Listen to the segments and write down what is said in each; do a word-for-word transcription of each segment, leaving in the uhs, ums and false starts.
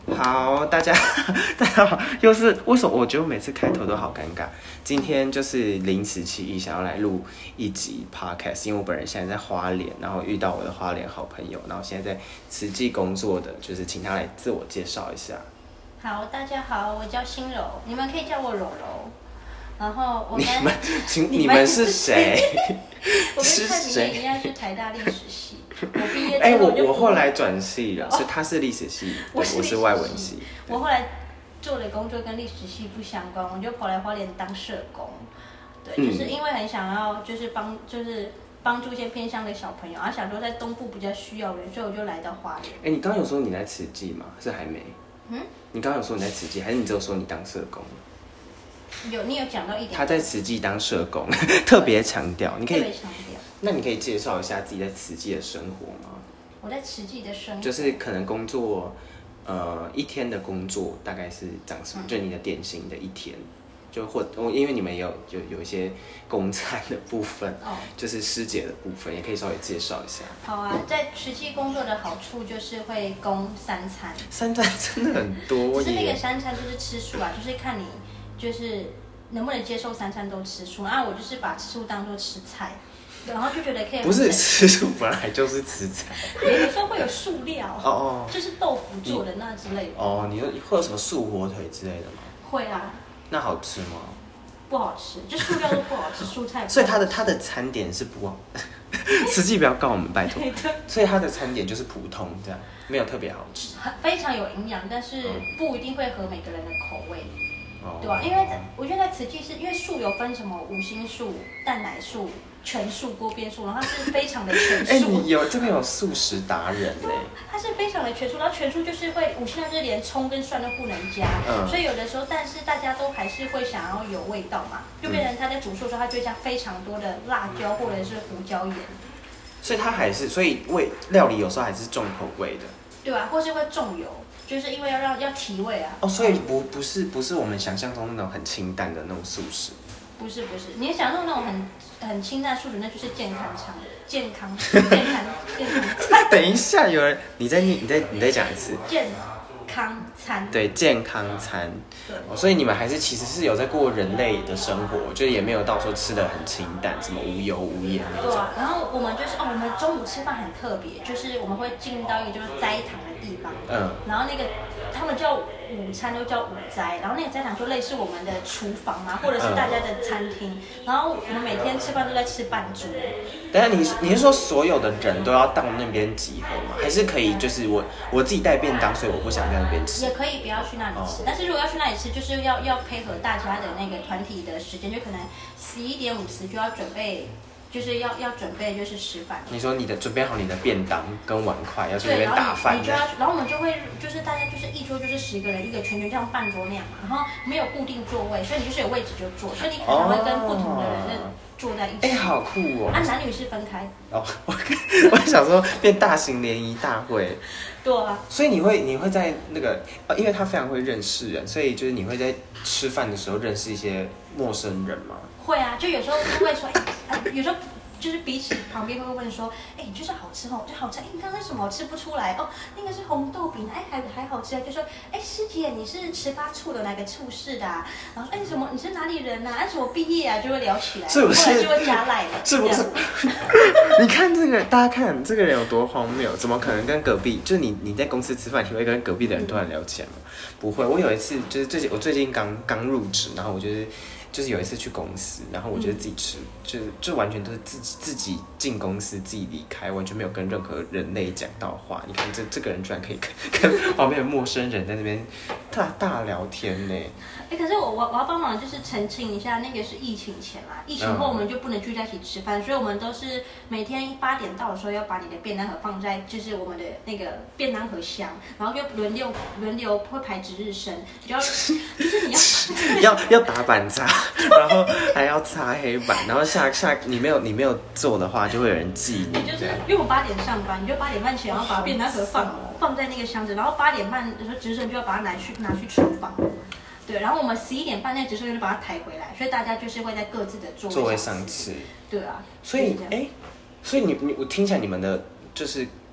好，大家大家好，又是为什么？我觉得我每次开头都好尴尬。今天就是临时起意想要来录一集 podcast， 因为我本人现在在花莲，然后遇到我的花莲好朋友，然后现在在慈济工作的，就是请他来自我介绍一下。 好，大家好，我叫心柔，你们可以叫我柔柔。然后我你跟们，请你们是谁？ 我跟蔡明燕一样是台大历史系，我毕业之后哎、我就我后来转系了，所以他是历史系， 我是我是外文系。 我后来做的工作跟历史系不相关，我就跑来花莲当社工。对， 嗯就是因为很想要，就是帮，就是帮助一些偏乡的小朋友，然后想说在东部比较需要人，所以我就来到花莲。 哎、你刚刚有说你在慈济吗？是还没？ 嗯， 你刚刚有说你在慈济，还是你只有说你当社工？ 有，你有讲到一点。 他在慈济当社工，特别强调。你可以特别强调。 那你可以介绍一下自己在慈济的生活吗？ 我在慈济的生活， 就是可能工作，呃，一天的工作大概是长什么？嗯、就你的典型的一天，就或因为你们也有有有一些公餐的部分，哦，就是师姐的部分，也可以稍微介绍一下。 好啊，在慈济工作的好处就是会供三餐， 三餐真的很多耶。 可是那个三餐就是吃素啊，就是看你就是能不能接受三餐都吃素啊。我就是把吃素当做吃菜。然后就觉得可以， 不是吃素本来就是吃菜， 有时候会有素料哦哦， 就是豆腐做的那之类的哦。你说会有什么素火腿之类的吗？ 会啊。 那好吃吗？ 不好吃，就素料都不好吃，蔬菜不好吃。 所以它的它的餐点是不好，实际不要告我们拜托。所以它的餐点就是普通这样，没有特别好吃， 非常有营养，但是不一定会合每个人的口味。 哦、 对吧、啊？因为我觉得在慈济是因为素有分什么五星素、蛋奶素、全素、锅边素，然后它是非常的全素。 哎、欸，你有这边有素食达人嘞、欸？ 它是非常的全素，然后全素就是会五星，就是连葱跟蒜都不能加，嗯、所以有的时候，但是大家都还是会想要有味道嘛，就变成他在煮素的时候，他就会加非常多的辣椒或者是胡椒盐。 所以它还是，所以味料理有时候还是重口味的。 对吧、啊？或是会重油。就是因为要让要提味啊。 哦，所以不不是不是我们想象中那种很清淡的那种素食。 不是不是，你想象那种很很清淡素食，那就是健康餐，健康健康健康餐。 等一下，有人你在你在你再讲一次。 健康餐。 对，健康餐。对、哦。所以你们还是其实是有在过人类的生活，就也没有到说吃的很清淡，什么无油无盐那种。 对啊，然后我们就是哦，我们中午吃饭很特别，就是我们会进到一个就是斋堂的地方，嗯，然后那个他们叫午餐都叫午斋，然后那个斋堂就类似我们的厨房嘛，或者是大家的餐厅，嗯、然后我们每天吃饭都在吃半桌。 等下你你是说所有的人都要到那边集合吗？还是可以就是我我自己带便当，所以我不想在那边吃？ 也可以不要去那里吃，哦、但是如果要去那里吃，就是要要配合大家的那个团体的时间，就可能十一点五十就要准备。就是要要准备就是吃饭。 你说你的准备好你的便当跟碗筷，要去那边打饭。 你就要，然后我们就会就是大家就是一桌就是十个人一个圈圈，这样半桌那样嘛，然后没有固定座位，所以你就是有位置就坐，所以你可能会跟不同的人坐在一起。 哎、欸，好酷哦！ 啊，男女是分开。 哦，我我想说变大型联谊大会。 对啊。所以你会你会在那个，因为他非常会认识人，所以就是你会在吃饭的时候认识一些陌生人吗？ 会啊，就有时候他会说，哎、啊，有时候就是彼此旁边会问说，哎、欸，就是好吃哦，就好吃，哎、欸，你刚刚什么吃不出来哦？那个是红豆饼，哎、欸，还还好吃啊，就说，哎、欸，师姐你是十八处的哪个处室的、啊？然后哎、欸，什么你是哪里人啊？按、啊、什么毕业啊？就会聊起来， 是不是？ 后来就会加赖了， 是不是？你看这个，大家看这个人有多荒谬？怎么可能跟隔壁？就是你你在公司吃饭，你会跟隔壁的人突然聊起来吗？嗯、不会。我有一次就是最近我最近刚刚入职，然后我就是。就是有一次去公司，然后我就自己吃，嗯、就就完全都是自己自己进公司，自己离开，完全没有跟任何人类讲到话。你看这这个人居然可以跟跟旁边的陌生人在那边大大聊天呢。 哎、欸，可是我我我要帮忙，就是澄清一下，那个是疫情前啦，疫情后我们就不能聚在一起吃饭，嗯、所以我们都是每天八点到的时候要把你的便当盒放在就是我们的那个便当盒箱，然后就轮流轮流会排值日生，就要就是你要要要打板擦。然后还要擦黑板，然后下下你没有你没有做的话，就会有人记你。 就是因为我八点上班，你就八点半前要把便当盒放放在那个箱子，然后八点半的时候值日生就要把它拿去拿去厨房。对，然后我们十一点半那值日生就把它抬回来，所以大家就是会在各自的座位座位上吃。 对啊。 所以哎，所以你你我听起来你们的就是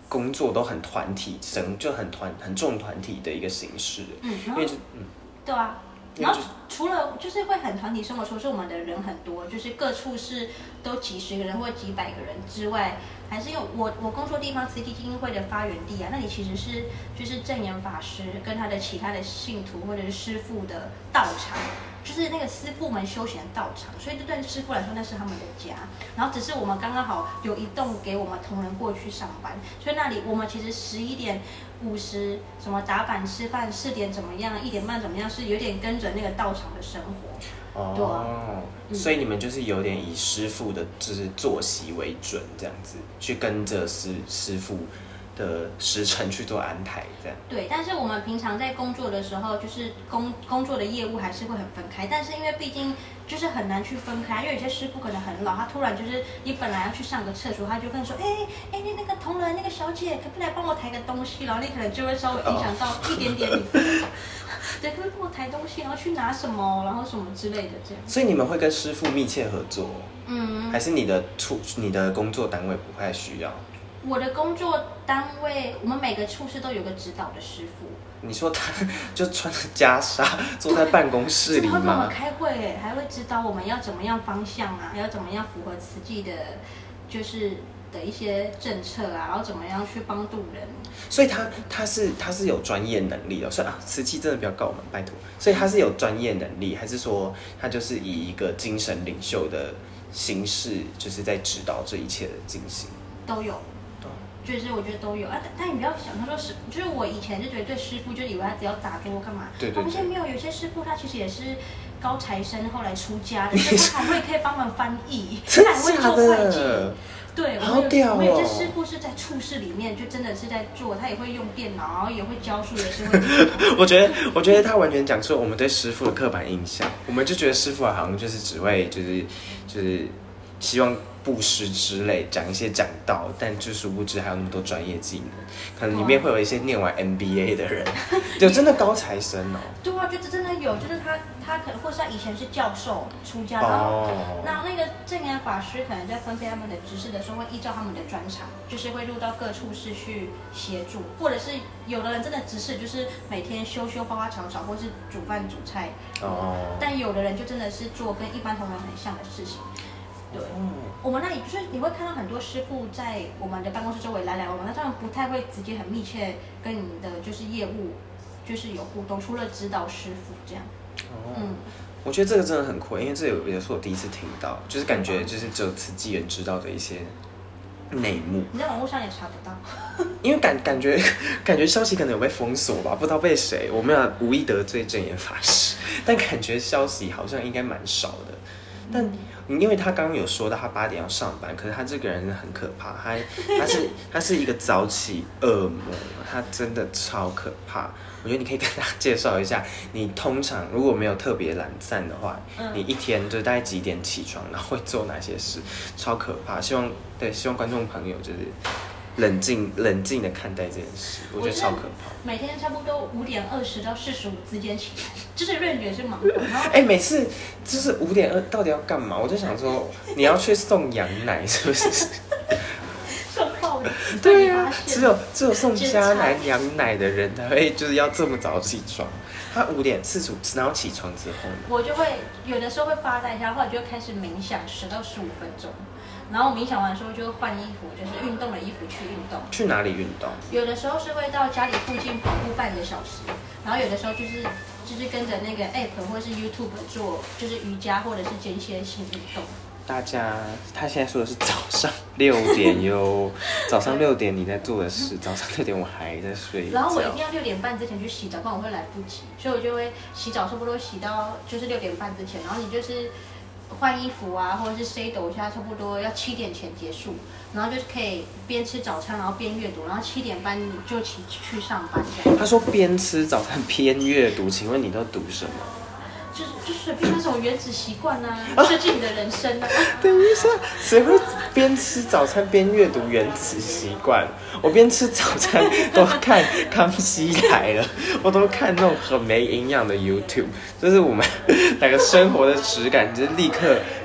工作都很团体生，就很团很重团体的一个形式。 嗯， 因为就嗯， 对啊。然后除了就是会很团体生活，除了我们的人很多，就是各处是都几十个人或几百个人之外，还是因为我我工作地方慈济基金会的发源地啊，那里其实是就是证严法师跟他的其他的信徒或者是师父的道场，就是那个师父们修行的道场，所以这对师父来说那是他们的家。然后只是我们刚刚好有一栋给我们同仁过去上班，所以那里我们其实十一点五十什么打板吃饭，四点怎么样，一点半怎么样，是有点跟着那个道场的生活。 哦， 对啊嗯、所以你们就是有点以师父的就是作息为准，这样子去跟着师师父的时辰去做安排，这样。 对，但是我们平常在工作的时候，就是工工作的业务还是会很分开，但是因为毕竟就是很难去分开，因为有些师傅可能很老，他突然就是你本来要去上个厕所，他就跟你说，哎哎，那那个同仁那个小姐，可不可以来帮我抬个东西？然后你可能就会稍微影响到一点点你。Oh. 对，可不可以帮我抬东西，然后去拿什么，然后什么之类的这样。 所以你们会跟师傅密切合作， 嗯， 还是你的处你的工作单位不太需要？ 我的工作单位，我们每个处室都有个指导的师傅。 你说他就穿着袈裟坐在办公室里吗？ 他会跟我们开会，还会指导我们要怎么样方向啊，要怎么样符合慈济的，就是的一些政策啊，然后怎么样去帮助人。 所以他他是他是有专业能力的，所以啊，慈济真的不要告我们，拜托。所以他是有专业能力，还是说他就是以一个精神领袖的形式，就是在指导这一切的进行？ 都有。就是我觉得都有啊，但你不要想，他说是，就是我以前就觉得对师傅就以为他只要打坐干嘛， 对对对， 发现没有，有些师傅他其实也是高材生，后来出家的，所以他还会可以帮忙翻译，他还会做会计，对， 好屌哦！ 我们有些师傅是在处室里面，就真的是在做，他也会用电脑，然后也会教书，也是会。 我觉得，我觉得他完全讲出了我们对师傅的刻板印象，我们就觉得师傅好像就是只会就是就是希望布施之类，讲一些讲道，但就殊不知还有那么多专业技能，可能里面会有一些念完 M B A 的人，有真的高材生哦。 对啊，就真的有，就是他他可能或是他以前是教授出家，然后、哦、那那个证严法师可能在分配他们的知识的时候，会依照他们的专长，就是会入到各处室去协助，或者是有的人真的只是就是每天修修花花草草，或是煮饭煮菜，哦，但有的人就真的是做跟一般同仁很像的事情。对，嗯、我们那里就是你会看到很多师傅在我们的办公室周围来来往往，但他们不太会直接很密切跟你的就是业务就是有互动，除了指导师傅这样。 哦，嗯，我觉得这个真的很酷，因为这有也是我第一次听到，就是感觉就是只有慈济人知道的一些内幕。 你在网络上也查不到， 因为感感觉感觉消息可能有被封锁吧，不知道被谁，我没有无意得罪证严法师，但感觉消息好像应该蛮少的，但。嗯，因为他刚刚有说到他八点要上班，可是他这个人很可怕，他他是他是一个早起恶魔，他真的超可怕。我觉得你可以跟大家介绍一下，你通常如果没有特别懒散的话，嗯、你一天就大概几点起床，然后会做哪些事，超可怕。希望对希望观众朋友就是冷静冷静的看待这件事，我觉得超可怕。 每天差不多五点二十到四十五之间起来，就是认觉是忙活。 哎、欸，每次就是五点二，到底要干嘛？我就想说，你要去送羊奶是不是？ 送报纸。 对啊，只有只有送家奶羊奶的人才会就是要这么早起床。他五点四十五，然后起床之后呢， 我就会有的时候会发呆一下，后来就会开始冥想十到十五分钟。然后冥想完之后就换衣服，就是运动的衣服去运动。 去哪里运动？ 有的时候是会到家里附近跑步半个小时，然后有的时候就是就是跟着那个 app 或是 YouTube 做，就是瑜伽或者是间歇性运动。大家，他现在说的是早上六点哟，早上六点你在做的事，早上六点我还在睡觉。 然后我一定要六点半之前去洗澡，不然我会来不及，所以我就会洗澡差不多洗到就是六点半之前，然后你就是。换衣服啊，或者是塞抖一下，差不多要七点前结束，然后就是可以边吃早餐，然后边阅读，然后七点半就起去上班这样。 他说边吃早餐边阅读，请问你都读什么？ 就是就随便那种原子习惯啊，设计你的人生啊。 等一下，谁会边吃早餐边阅读原子习惯？我边吃早餐都看《康熙来了》，我都看那种很没营养的 YouTube， 就是我们那个生活的质感，就是立刻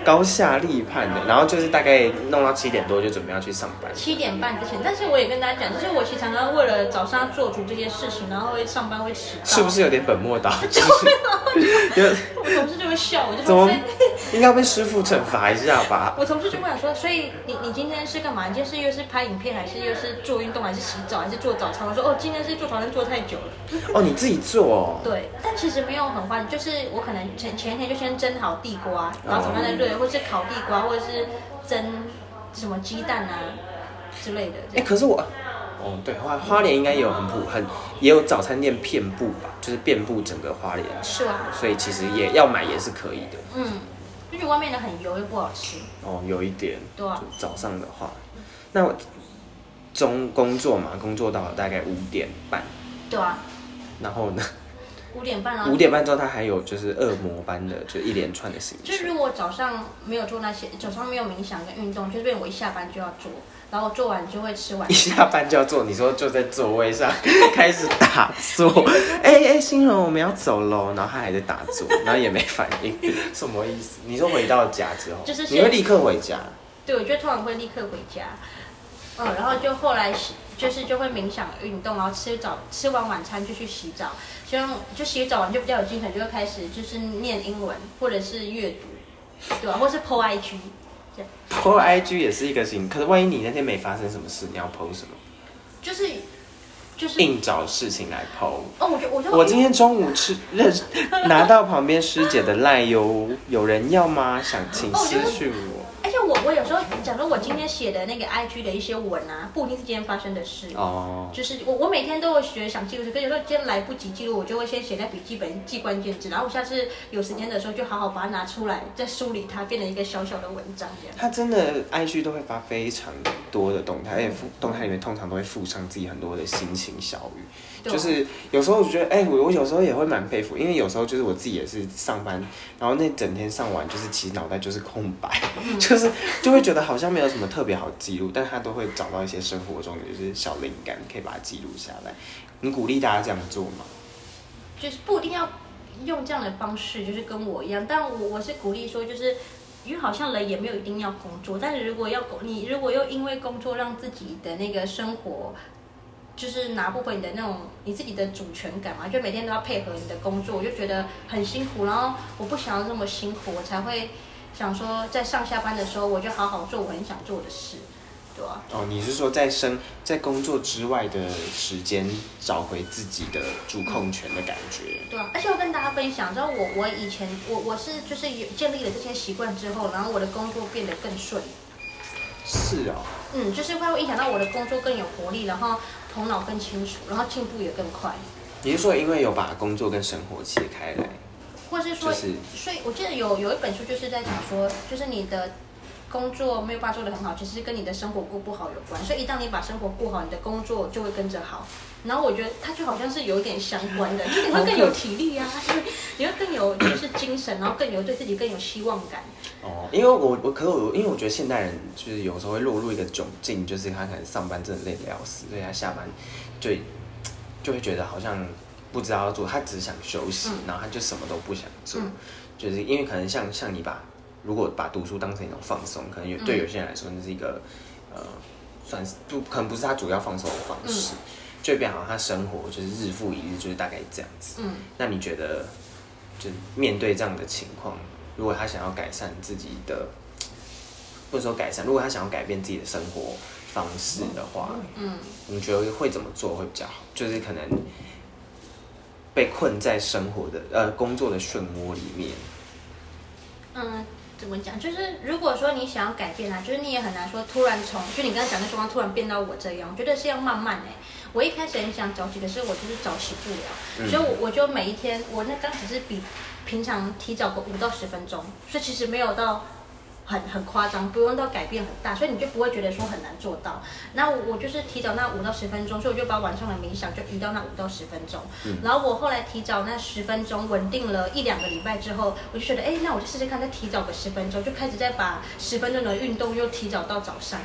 高下立判的，然后就是大概弄到七点多就准备要去上班。 七点半之前，但是我也跟大家讲，就是我其实常常为了早上做足这些事情，然后会上班会迟到。 是不是有点本末倒置？ 我同事就会笑我，就说应该被师傅惩罚一下吧。 我同事就会想说，所以你你今天是干嘛？你今天是又是拍影片，还是又是做运动，还是洗澡，还是做早餐？我说哦，今天是做早餐做太久了。 哦，你自己做哦。 对，但其实没有很欢，就是我可能前前一天就先蒸好地瓜，然后早上再热，或是烤地瓜，或者是蒸什么鸡蛋啊之类的。哎、 欸，可是我，哦，对，花花莲应该也有很普很也有早餐店遍布吧，就是遍布整个花莲。 是啊。 所以其实也要买也是可以的。 嗯，就是外面的很油又不好吃。 哦，有一点。 对啊。 早上的话，那我中工作嘛，工作到了大概五点半。 对啊。 然后呢？ 五点半啊。 五点半之后，他还有就是恶魔般的，就一连串的行程。 就是如果早上没有做那些，早上没有冥想跟运动，就是我一下班就要做，然后做完就会吃晚餐。 一下班就要做，你说就在座位上开始打坐，哎哎、欸，新人我们要走喽，然后他还在打坐，然后也没反应，什么意思？你说回到家之后，就是你会立刻回家？ 对，我觉得通常会立刻回家。嗯，然后就后来就是就会冥想运动，然后吃早吃完晚餐就去洗澡，希望就洗澡完就比较有精神，就会开始就是念英文或者是阅读，对吧、啊？或是 po I G， 这样。 po I G 也是一个行，可是万一你那天没发生什么事，你要 po 什么？ 就是就是硬找事情来 po。 哦，我就我就我今天中午吃认拿到旁边师姐的赖哟，有人要吗？想请私讯我。 而且我我有时候，假如我今天写的那个 I G 的一些文啊，不一定是今天发生的事哦，就是我我每天都会觉得想记录，可是有时候今天来不及记录，我就会先写在笔记本记关键字，然后我下次有时间的时候就好好把它拿出来，再梳理它，变成一个小小的文章这样。 他真的 I G 都会发非常多的动态，而且动态里面通常都会附上自己很多的心情小语。就是有时候我觉得，哎、欸，我我有时候也会蛮佩服，因为有时候就是我自己也是上班，然后那整天上完就是其实脑袋就是空白，嗯、就是就会觉得好像没有什么特别好记录，但他都会找到一些生活中的就是小灵感，可以把它记录下来。你鼓励大家这样做吗？ 就是不一定要用这样的方式，就是跟我一样，但我我是鼓励说，就是因为好像人也没有一定要工作，但是如果要你如果又因为工作让自己的那个生活。就是拿不回你的那种你自己的主权感嘛，就每天都要配合你的工作，我就觉得很辛苦。然后我不想要这么辛苦，我才会想说，在上下班的时候，我就好好做我很想做的事，对吧、啊？ 哦，你是说在生在工作之外的时间找回自己的主控权的感觉？ 对啊，而且我跟大家分享，知道我我以前我我是就是有建立了这些习惯之后，然后我的工作变得更顺。 是哦。 嗯，就是会影响到我的工作更有活力，然后头脑更清楚，然后进步也更快。 你是说因为有把工作跟生活切开来， 或是说， 就是、 所以我记得有有一本书就是在讲说，就是你的工作没有办法做得很好，其实跟你的生活过不好有关。所以一旦你把生活过好，你的工作就会跟着好。然后我觉得它就好像是有点相关的，就是你会更有体力啊，因为你会更有就是精神，然后更有对自己更有希望感。 哦，因为我我可是我因为我觉得现代人就是有时候会落入一个窘境，就是他可能上班真的累得要死，所以他下班就就会觉得好像不知道要做，他只想休息，嗯、然后他就什么都不想做，嗯、就是因为可能像像你把如果把读书当成一种放松，可能有对有些人来说那是一个呃算是不可能不是他主要放松的方式。嗯就变好，他生活就是日复一日，就是大概这样子。嗯，那你觉得，就面对这样的情况，如果他想要改善自己的，或者说改善，如果他想要改变自己的生活方式的话，嗯，你觉得会怎么做会比较好？就是可能被困在生活的呃工作的漩涡里面。 嗯。怎么讲？就是如果说你想要改变啊，就是你也很难说突然从，就你刚才讲的状况突然变到我这样，我觉得是要慢慢哎、欸。我一开始很想早起，可是我就是早起不了，嗯、所以我我就每一天，我那刚只是比平常提早个五到十分钟，所以其实没有到很很夸张，不用到改变很大，所以你就不会觉得说很难做到。那我我就是提早那五到十分钟，所以我就把晚上的冥想就移到那五到十分钟。嗯、然后我后来提早那十分钟稳定了一两个礼拜之后，我就觉得，哎，那我就试试看，再提早个十分钟，就开始再把十分钟的运动又提早到早上。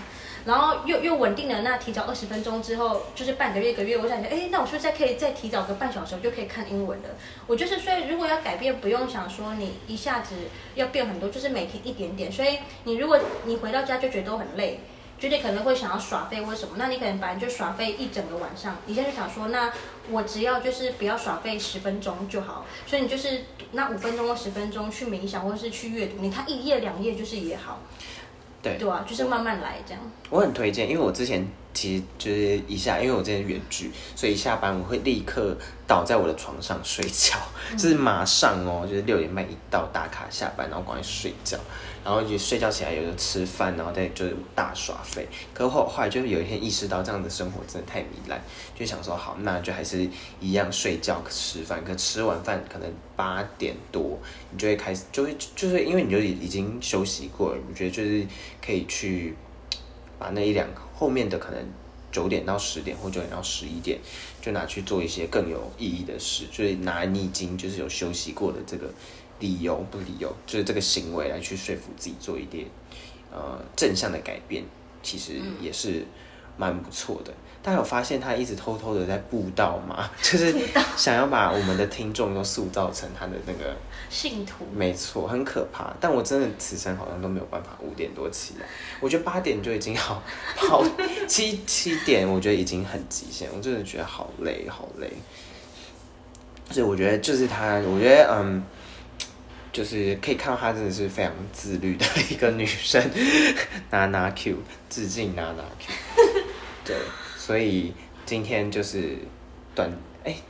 然后又又稳定了，那提早二十分钟之后，就是半个月一个月，我想着，哎，那我是不是再可以再提早个半小时，我就可以看英文了？我就是所以如果要改变，不用想说你一下子要变很多，就是每天一点点。所以你如果你回到家就觉得都很累。觉得可能会想要耍废或什么，那你可能本来就耍废一整个晚上，你现在就想说，那我只要就是不要耍废十分钟就好，所以你就是那五分钟或十分钟去冥想或者是去阅读，你看一页两页就是也好， 对对啊，就是慢慢来这样。 我很推荐，因为我之前其实就是一下，因为我之前远距，所以一下班我会立刻倒在我的床上睡觉，嗯、就是马上哦，就是六点半一到打卡下班，然后赶快睡觉。然后就睡觉起来，有时候吃饭，然后再就是大耍废。可是后后来就有一天意识到，这样的生活真的太糜烂，就想说好，那就还是一样睡觉吃饭。可吃完饭可能八点多，你就会开始，就会就是因为你就已经休息过了，你觉得就是可以去把那一两后面的可能九点到十点或九点到十一点，就拿去做一些更有意义的事，就是拿你已经就是有休息过的这个。理由不理由，就是这个行为来去说服自己做一点呃正向的改变，其实也是蛮不错的。大家有发现他一直偷偷的在布道吗？就是想要把我们的听众都塑造成他的那个信徒。 没错，很可怕。但我真的此生好像都没有办法五点多起来，我觉得八点就已经好，好七七点我觉得已经很极限，我真的觉得好累好累。所以我觉得就是他，我觉得嗯。就是可以看到她真的是非常自律的一个女生，娜娜 Q 致敬娜娜 Q， 对，所以今天就是短哎、欸，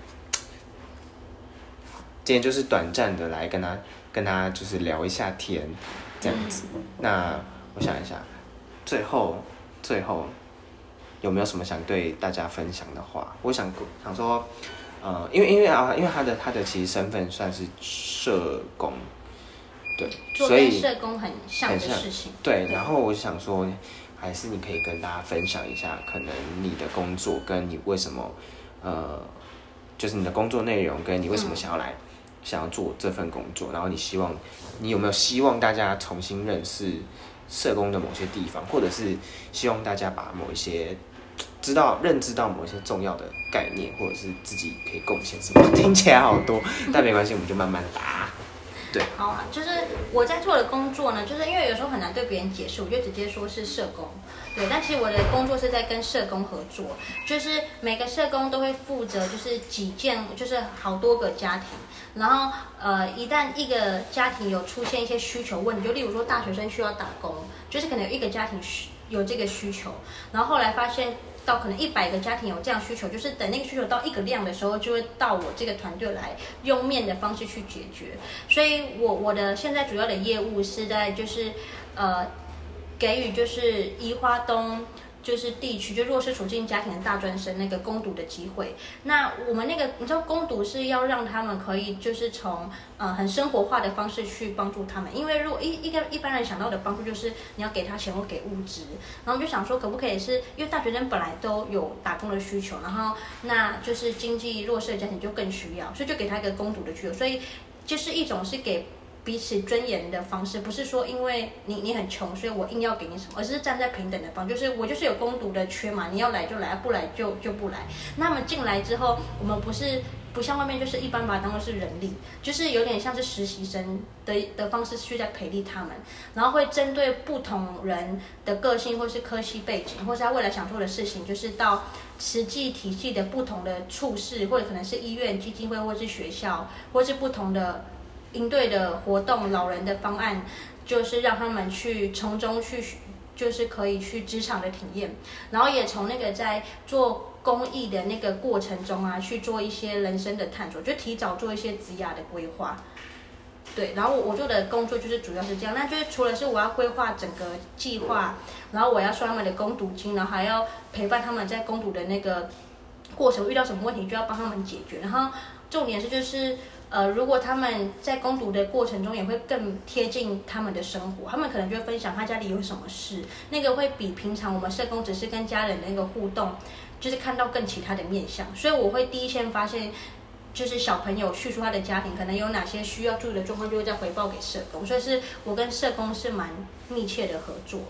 今天就是短暂的来跟她跟她就是聊一下天这样子。那我想一下，最后最后有没有什么想对大家分享的话？我想想说，呃，因为因为啊，因为她的她的其实身份算是社工。对， 做跟社工很像的事情。 对，然后我想说，还是你可以跟大家分享一下，可能你的工作跟你为什么，呃，就是你的工作内容跟你为什么想要来、嗯、想要做这份工作，然后你希望，你有没有希望大家重新认识社工的某些地方，或者是希望大家把某一些知道认知到某一些重要的概念，或者是自己可以贡献什么？听起来好多，但没关系，我们就慢慢答。对， 好啊，就是我在做的工作呢，就是因为有时候很难对别人解释，我就直接说是社工。对，但其实我的工作是在跟社工合作，就是每个社工都会负责就是几件，就是好多个家庭，然后呃，一旦一个家庭有出现一些需求问题，就例如说大学生需要打工，就是可能有一个家庭有这个需求，然后后来发现。到可能一百个家庭有这样需求，就是等那个需求到一个量的时候，就会到我这个团队来用面的方式去解决。所以我我的现在主要的业务是在就是呃给予就是宜花东。就是地区就弱势处境家庭的大专生那个攻读的机会。那我们那个你知道攻读是要让他们可以就是从呃很生活化的方式去帮助他们，因为如果一一个一般人想到的帮助就是你要给他钱或给物质，然后就想说可不可以是因为大学生本来都有打工的需求，然后那就是经济弱势的家庭就更需要，所以就给他一个攻读的需求，所以就是一种是给。彼此尊严的方式，不是说因为你你很穷，所以我硬要给你什么，而是站在平等的方，就是我就是有攻读的缺嘛，你要来就来，不来就就不来。那么进来之后，我们不是不像外面就是一般把它当作是人力，就是有点像是实习生的的方式去在培力他们，然后会针对不同人的个性或是科系背景，或是他未来想做的事情，就是到实际体系的不同的处室，或者可能是医院、基金会，或是学校，或是不同的。应对的活动，老人的方案，就是让他们去从中去，就是可以去职场的体验，然后也从那个在做公益的那个过程中啊，去做一些人生的探索，就提早做一些职涯的规划。对，然后我做的工作就是主要是这样，那就是除了是我要规划整个计划，然后我要收他们的工读金，然后还要陪伴他们在工读的那个过程遇到什么问题，就要帮他们解决，然后重点是就是。呃，如果他们在攻读的过程中也会更贴近他们的生活，他们可能就会分享他家里有什么事，那个会比平常我们社工只是跟家人的那个互动，就是看到更其他的面向。所以我会第一线发现，就是小朋友叙述他的家庭可能有哪些需要注意的状况，就会再回报给社工。所以是我跟社工是蛮密切的合作。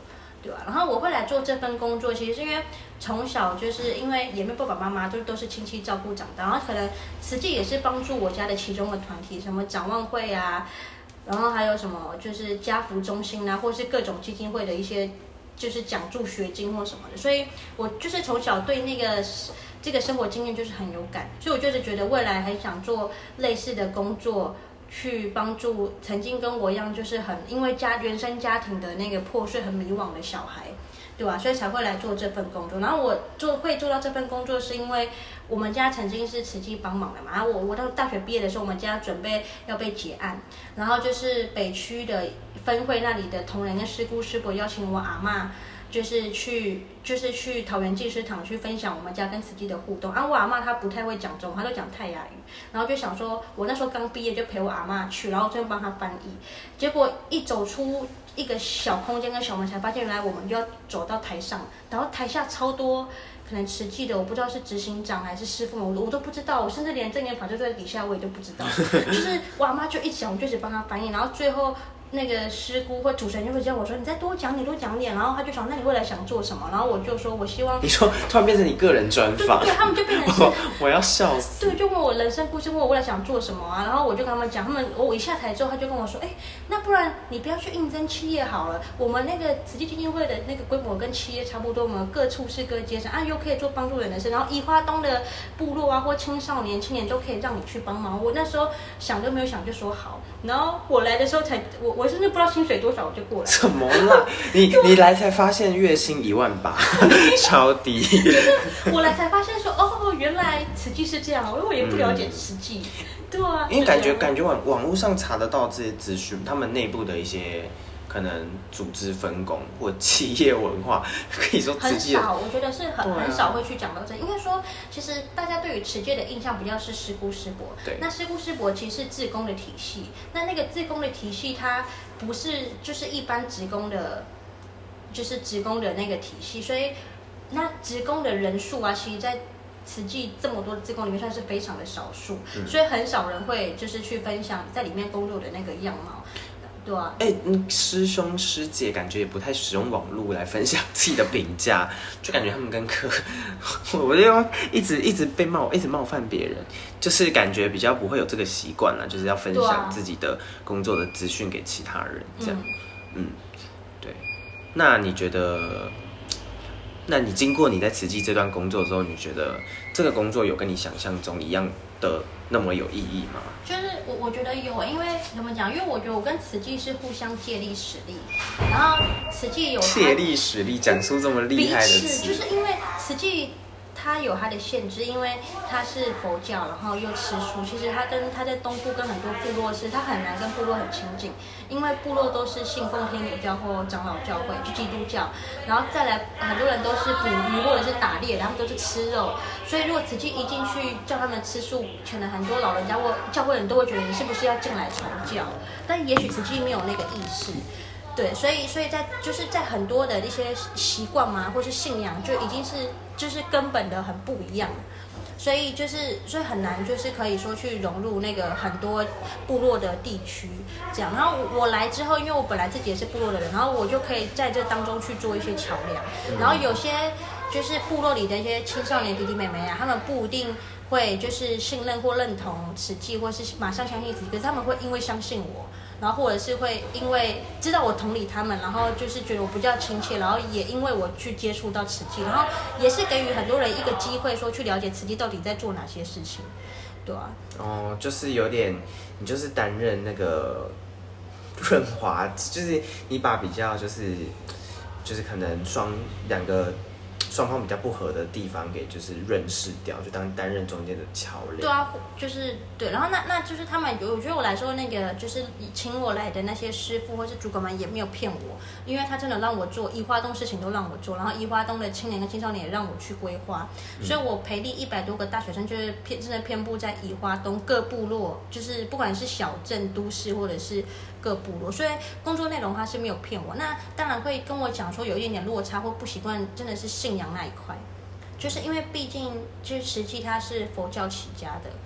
对吧、啊？然后我会来做这份工作，其实是因为从小就是因为也没有爸爸妈妈，都都是亲戚照顾长大，然后可能实际也是帮助我家的其中的团体，什么展望会啊，然后还有什么就是家福中心啊，或是各种基金会的一些就是奖助学金或什么的，所以我就是从小对那个这个生活经验就是很有感，所以我就是觉得未来还想做类似的工作。去帮助曾经跟我一样，就是很因为家原生家庭的那个破碎、很迷惘的小孩，对吧、啊？所以才会来做这份工作。然后我做会做到这份工作，是因为我们家曾经是慈济帮忙的嘛。然后我我到大学毕业的时候，我们家准备要被结案，然后就是北区的分会那里的同仁跟师姑师伯邀请我阿嬷。就是去，就是去桃园济师堂去分享我们家跟慈济的互动。啊，我阿嬷她不太会讲中文，她都讲泰雅语。然后就想说，我那时候刚毕业就陪我阿嬷去，然后顺便帮她翻译。结果一走出一个小空间跟小门，才发现原来我们就要走到台上，然后台下超多可能慈济的，我不知道是执行长还是师父们，我我都不知道，我甚至连正念法就在底下我也都不知道。就是我阿嬷就一讲，我就一直帮她翻译，然后最后。那个师姑或主持人就会叫我说：“你再多讲点，多讲点。”然后他就想：“那你未来想做什么？”然后我就说：“我希望……” 你说突然变成你个人专访， 对，他们就变成是我我要笑死。 对，就问我人生故事，问我未来想做什么啊？然后我就跟他们讲，他们我一下台之后，他就跟我说：“哎，那不然你不要去应征企业好了，我们那个慈济基金会的那个规模跟企业差不多，我们各处是各阶层啊，又可以做帮助人的事，然后宜花东的部落啊或青少年、青年都可以让你去帮忙。”我那时候想都没有想就说好，然后我来的时候才我我甚至不知道薪水多少我就过来。 怎么啦？你你来才发现月薪一万八，超低。 我来才发现说哦，原来慈济是这样，因为我也不了解慈济。嗯、对啊， 因为感觉感觉网网络上查得到这些资讯，他们内部的一些可能组织分工或企业文化，可以说很少，我觉得是很、啊、很少会去讲到这。应该说，其实大家对于持戒的印象比较是师姑师伯。 对。 那师姑师伯其实是志工的体系，那那个志工的体系它不是就是一般职工的，就是职工的那个体系，所以那职工的人数啊，其实在慈济这么多的志工里面算是非常的少数、嗯，所以很少人会就是去分享在里面工作的那个样貌。对啊， 哎、欸，师兄师姐感觉也不太使用网络来分享自己的评价，就感觉他们跟客，我就一直一直被冒，一直冒犯别人，就是感觉比较不会有这个习惯啦，就是要分享自己的工作的资讯给其他人，这样，嗯，嗯，对。那你觉得，那你经过你在慈济这段工作之后，你觉得这个工作有跟你想象中一样的那么有意义吗？ 就是我我觉得有，因为怎么讲？因为我觉得我跟慈济是互相借力使力，然后慈济有借力使力，讲出这么厉害的词， 就是因为慈济它有它的限制，因为它是佛教，然后又吃素，其实它跟它在东部跟很多部落是，它很难跟部落很亲近，因为部落都是信奉天主教或长老教会，就基督教，然后再来很多人都是捕鱼或者是打猎，然后都是吃肉，所以如果慈济一进去叫他们吃素，可能很多老人家或教会人都会觉得你是不是要进来传教，但也许慈济没有那个意识。对，所以所以在就是在很多的一些习惯嘛，或是信仰，就已经是就是根本的很不一样，所以就是所以很难就是可以说去融入那个很多部落的地区这样。然后我来之后，因为我本来自己也是部落的人，然后我就可以在这当中去做一些桥梁。然后有些就是部落里的一些青少年弟弟妹妹啊，他们不一定会就是信任或认同慈济，或是马上相信慈济，可是他们会因为相信我。然后或者是会因为知道我同理他们，然后就是觉得我比较亲切，然后也因为我去接触到慈济，然后也是给予很多人一个机会，说去了解慈济到底在做哪些事情，对啊。 哦，就是有点，你就是担任那个润滑，就是你把比较就是就是可能双两个。双方比较不合的地方给就是润饰掉，就当担任中间的桥梁。 对啊，就是对，然后那那就是他们，我觉得我来说那个就是请我来的那些师傅或是主管们也没有骗我，因为他真的让我做宜花东事情都让我做，然后宜花东的青年跟青少年也让我去规划，嗯、所以我培力一百多个大学生，就是偏真的遍布在宜花东各部落，就是不管是小镇、都市或者是各部落，所以工作内容他是没有骗我。那当然会跟我讲说有一点点落差或不习惯，真的是信仰那一块，就是因为毕竟就是实际他是佛教起家的，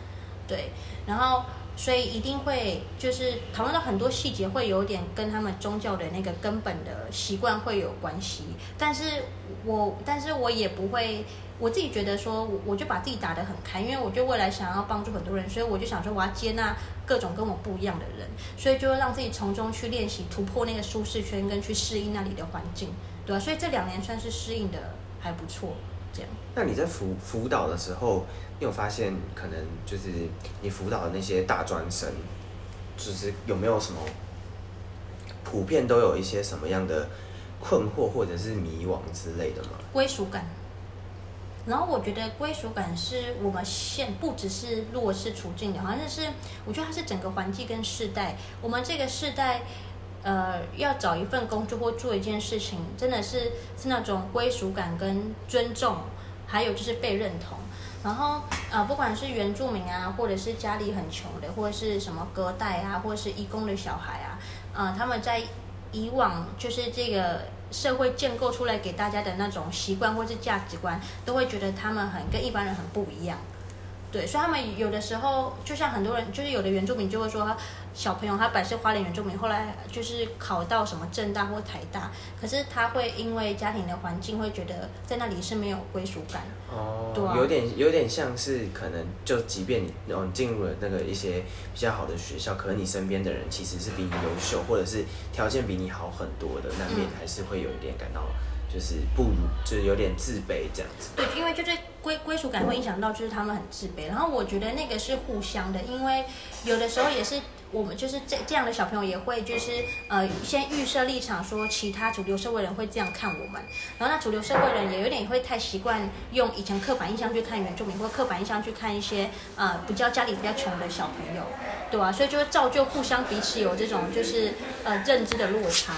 对，然后所以一定会就是讨论到很多细节，会有点跟他们宗教的那个根本的习惯会有关系。但是我但是我也不会，我自己觉得说，我就把自己打得很开，因为我就未来想要帮助很多人，所以我就想说我要接纳各种跟我不一样的人，所以就让自己从中去练习突破那个舒适圈，跟去适应那里的环境，对啊，所以这两年算是适应的还不错，这样。 那你在辅辅导的时候，你有发现可能就是你辅导的那些大专生，就是有没有什么普遍都有一些什么样的困惑或者是迷惘之类的吗？ 归属感。然后我觉得归属感是我们现不只是弱势处境的，好像是我觉得它是整个环境跟世代，我们这个世代。呃，要找一份工作或做一件事情，真的是是那种归属感跟尊重，还有就是被认同。然后呃，不管是原住民啊，或者是家里很穷的，或者是什么隔代啊，或者是移工的小孩啊，呃，他们在以往就是这个社会建构出来给大家的那种习惯或是价值观，都会觉得他们很跟一般人很不一样。对，所以他们有的时候，就像很多人，就是有的原住民就会说，他小朋友他本来是花莲原住民，后来就是考到什么政大或台大，可是他会因为家庭的环境，会觉得在那里是没有归属感。 哦， 对啊， 有点有点像是可能就即便你嗯进入了那个一些比较好的学校，可能你身边的人其实是比你优秀，或者是条件比你好很多的，难免还是会有一点感到。就是不如，就是有点自卑这样子。 对，因为就是归归属感会影响到，就是他们很自卑。然后我觉得那个是互相的，因为有的时候也是我们就是这这样的小朋友也会就是呃先预设立场，说其他主流社会人会这样看我们。然后那主流社会人也有点会太习惯用以前刻板印象去看原住民，或刻板印象去看一些呃比较家里比较穷的小朋友，对啊，所以就会造就互相彼此有这种就是呃认知的落差。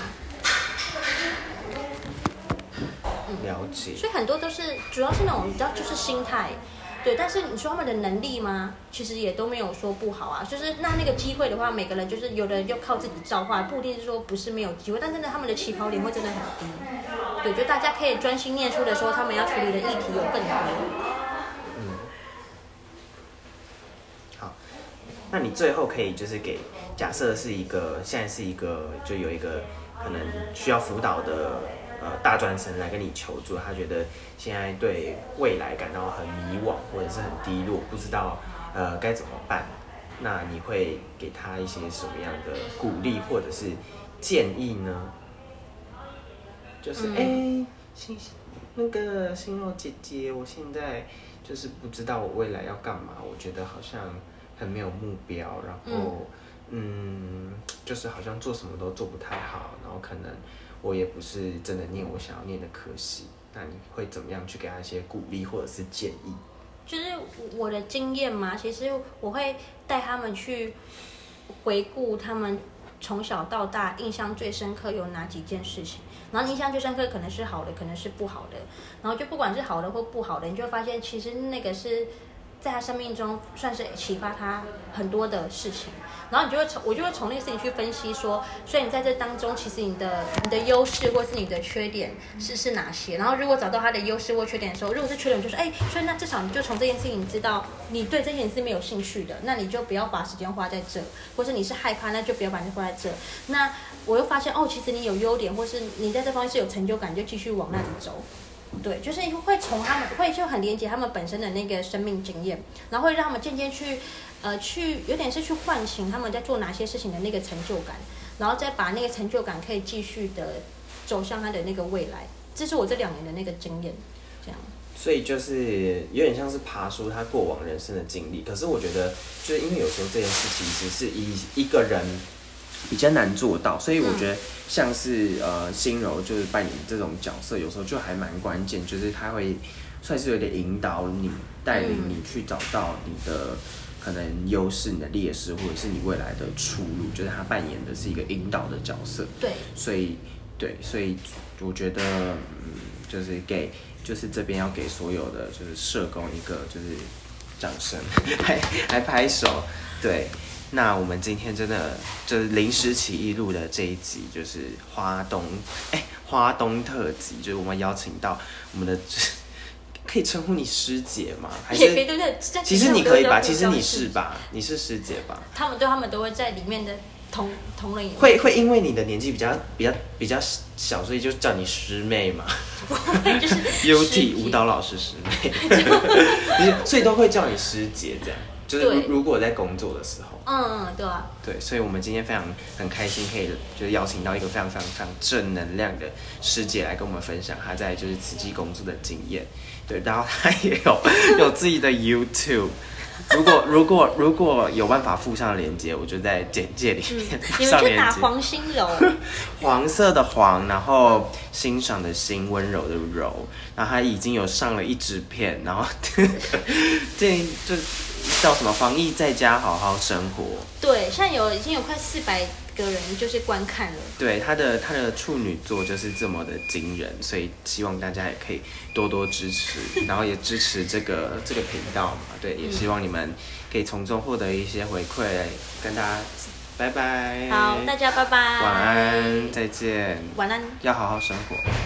了解， 所以很多都是主要是那种比较就是心态，对。但是你说他们的能力吗？其实也都没有说不好啊。就是那那个机会的话，每个人就是有的人就靠自己造化，不一定是说不是没有机会，但真的他们的起跑点会真的很低。对，就大家可以专心念书的时候，他们要处理的议题有更多。 嗯，好，那你最后可以就是给假设是一个现在是一个就有一个可能需要辅导的。呃，大专生来跟你求助，他觉得现在对未来感到很迷惘，或者是很低落，不知道呃该怎么办。那你会给他一些什么样的鼓励或者是建议呢？就是哎、嗯，心、欸、那个心肉姐姐，我现在就是不知道我未来要干嘛，我觉得好像很没有目标，然后嗯, 嗯，就是好像做什么都做不太好，然后可能。我也不是真的念我想要念的科系，那你会怎么样去给他一些鼓励或者是建议？ 就是我的经验嘛，其实我会带他们去回顾他们从小到大印象最深刻有哪几件事情，然后印象最深刻可能是好的，可能是不好的，然后就不管是好的或不好的，你就会发现其实那个是在他生命中算是启发他很多的事情。然后你就会从我就会从那个事情去分析说，所以你在这当中，其实你的你的优势或是你的缺点是是哪些？然后如果找到他的优势或缺点的时候，如果是缺点，就是哎，所以那至少你就从这件事情你知道你对这件事没有兴趣的，那你就不要把时间花在这，或是你是害怕，那就不要把时间花在这。那我又发现哦，其实你有优点，或是你在这方面是有成就感，就继续往那里走。对，就是会从他们会就很连接他们本身的那个生命经验，然后会让他们渐渐去。呃，去有点是去唤醒他们在做哪些事情的那个成就感，然后再把那个成就感可以继续的走向他的那个未来。这是我这两年的那个经验，这样。 所以就是有点像是爬梳他过往人生的经历，可是我觉得，就是因为有时候这件事其实是以一个人比较难做到，所以我觉得像是、嗯、呃心柔就是扮演这种角色，有时候就还蛮关键，就是他会算是有点引导你，带领你去找到你的。可能优势、你的劣势，或者是你未来的出路，就是他扮演的是一个引导的角色。 对， 所以，对，所以我觉得，嗯，就是给，就是这边要给所有的就是社工一个就是掌声，来来拍手。对，那我们今天真的就是临时起意录的这一集，就是花东，哎、欸，花东特辑，就是我们邀请到我们的。 可以称呼你师姐吗？还也是对对对， 其实你可以吧？ 其其实你是吧？你是师姐吧？ 他们对他们都会在里面的同同仁会会因为你的年纪比较比较比较小，所以就叫你师妹嘛。 不会，就是 U T 舞蹈老师师妹，所以都会叫你师姐这样。就是如果在工作的时候， 嗯，对啊， 对，所以我们今天非常很开心，可以就是邀请到一个非常非常非常正能量的师姐来跟我们分享她在就是慈济工作的经验。对，然后她也有有自己的 YouTube。如果如果如果有办法附上连接，我就在简介里面附上连接。 你们就打黄心柔， 黄色的黄，然后欣赏的欣，温柔的柔，然后他已经有上了一支片，然后这就叫什么防疫在家好好生活。 对，现在有已经有快四百个人就是观看了。 对，他的他的处女作就是这么的惊人，所以希望大家也可以多多支持，然后也支持这个这个频道嘛。对，也希望你们可以从中获得一些回馈，跟大家拜拜。 好，大家拜拜， 晚安，再见。 晚安， 要好好生活。